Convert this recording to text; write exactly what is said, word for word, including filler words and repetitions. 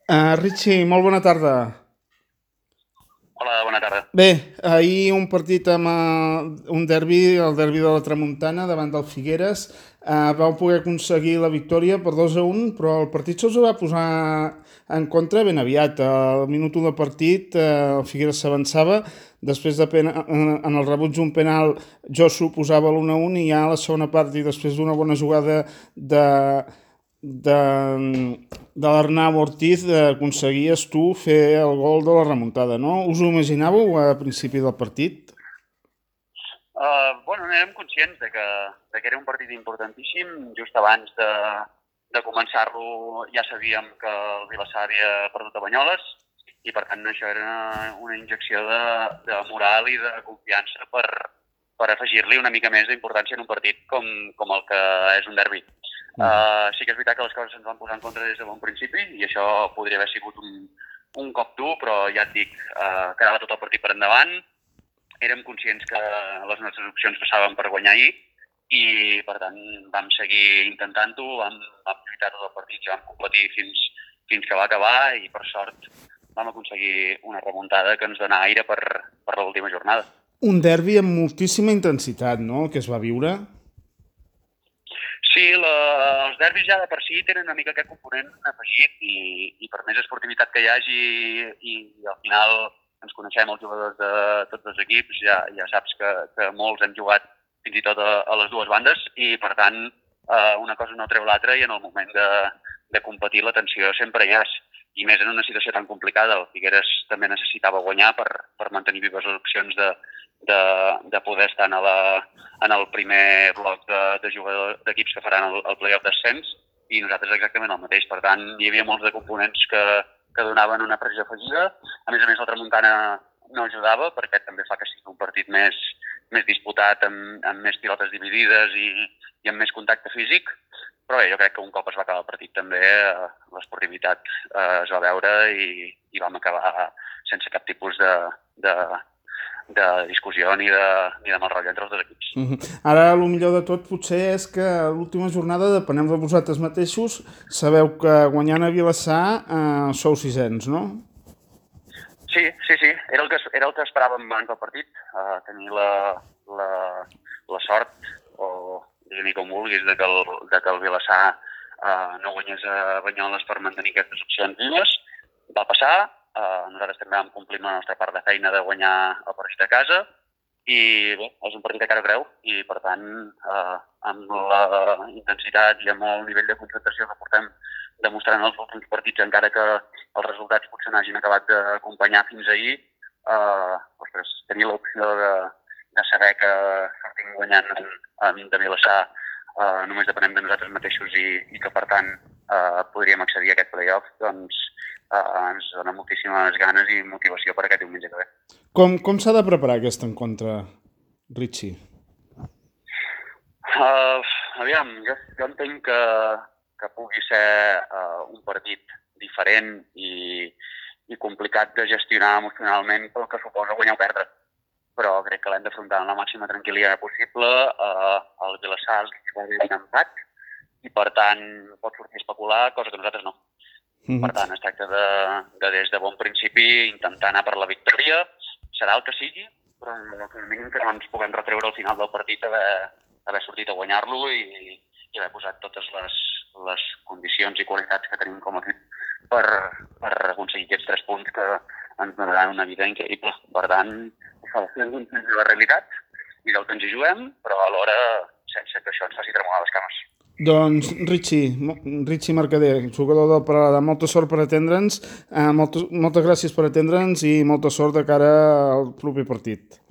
Uh, Richie, molt bona tarda. Hola, bona tarda. Bé, ahir un partit amb uh, un derbi, el derbi de la Tramuntana, davant del Figueres. Uh, vau poder aconseguir la victòria per dos a un, però el partit se'ls va posar en contra ben aviat. Al minut u de partit, uh, el Figueres s'avançava, després de pena, uh, en el rebuig d'un penal, Josu posava l'un a un i ja a la segona part, i després d'una bona jugada de de, de l'Arnau Ortiz eh, aconseguies tu fer el gol de la remuntada, no? Us ho imaginàveu a principi del partit? Uh, bueno, érem conscients de que, de que era un partit importantíssim. Just abans de, de començar-lo ja sabíem que el Vilassar havia perdut a Banyoles i per tant això era una injecció de, de moral i de confiança per, per afegir-li una mica més d'importància en un partit com, com el que és un derbi. Uh, sí que és veritat que les coses se'ns van posar en contra des de bon principi i això podria haver sigut un, un cop dur, però ja et dic, uh, quedava tot el partit per endavant. Érem conscients que les nostres opcions passaven per guanyar ahir i, per tant, vam seguir intentant-ho, vam, vam lluitar tot el partit i vam competir fins, fins que va acabar i, per sort, vam aconseguir una remuntada que ens dona aire per, per l'última jornada. Un derbi amb moltíssima intensitat, no?, el que es va viure. Sí, la, els derbis ja de per si tenen una mica aquest component afegit i, i per més esportivitat que hi hagi i, i al final ens coneixem els jugadors de tots els equips, ja, ja saps que, que molts hem jugat fins i tot a, a les dues bandes i per tant eh, una cosa no treu l'altra i en el moment de, de competir la tensió sempre hi és. I més en una situació tan complicada, el Figueres també necessitava guanyar per, per mantenir vives les opcions de, de, de poder estar en, la, en el primer bloc de, de jugadors d'equips que faran el, el play-off d'ascens i nosaltres exactament el mateix. Per tant, hi havia molts de components que, que donaven una pressió afegida. A més a més, la Tramuntana no ajudava perquè també fa que sigui un partit més, més disputat, amb, amb més pilotes dividides i, i amb més contacte físic. Però bé, jo crec que un cop es va acabar el partit també eh, l'esportivitat eh, es va veure i, i vam acabar sense cap tipus de, de, de discussió ni de, ni de mal rotllo entre els dos equips. Uh -huh. Ara, el millor de tot potser és que a l'última jornada depenem de vosaltres mateixos. Sabeu que guanyant a Vilassar eh, sou sisens, no? Sí, sí, sí. Era el que, era el que esperàvem abans del partit, eh, tenir la, la, la sort o digue-n'hi com vulguis, de que el, de que el Vilassar eh, no guanyés a Banyoles per mantenir aquestes opcions vives. Va passar, eh, nosaltres també vam complir la nostra part de feina de guanyar el partit a casa i bé, és un partit de cara creu i per tant eh, amb la intensitat i amb el nivell de concentració que portem demostrant els últims partits, encara que els resultats potser n'hagin acabat d'acompanyar fins ahir, eh, ostres, tenir l'opció de, de saber que sortim guanyant en, en de Vilassar eh, només depenem de nosaltres mateixos i, i que per tant eh, podríem accedir a aquest play-off, doncs eh, ens dona moltíssimes ganes i motivació per aquest diumenge que ve. Com, com s'ha de preparar aquest encontre, Richie? Uh, aviam, jo, jo entenc que, que pugui ser uh, un partit diferent i, i complicat de gestionar emocionalment pel que suposa guanyar o perdre. Però crec que l'hem d'afrontar amb la màxima tranquil·litat possible. Uh, el Vilassar li va bé un empat i per tant pot sortir a especular, cosa que nosaltres no. Mm-hmm. Per tant, es tracta de, de des de bon principi intentar anar per la victòria. Serà el que sigui, però com a mínim que no ens puguem retreure al final del partit haver, haver sortit a guanyar-lo i, i haver posat totes les, les condicions i qualitats que tenim com a equip per, per aconseguir aquests tres punts que ens donaran una vida increïble. Per tant, això és un punt de la realitat i del que ens hi juguem, però alhora sense que això ens faci tremolar les cames. Doncs Richie, Richie Mercader, jugador del Peralada, molta sort per atendre'ns, eh, moltes, moltes gràcies per atendre'ns i molta sort de cara al proper partit.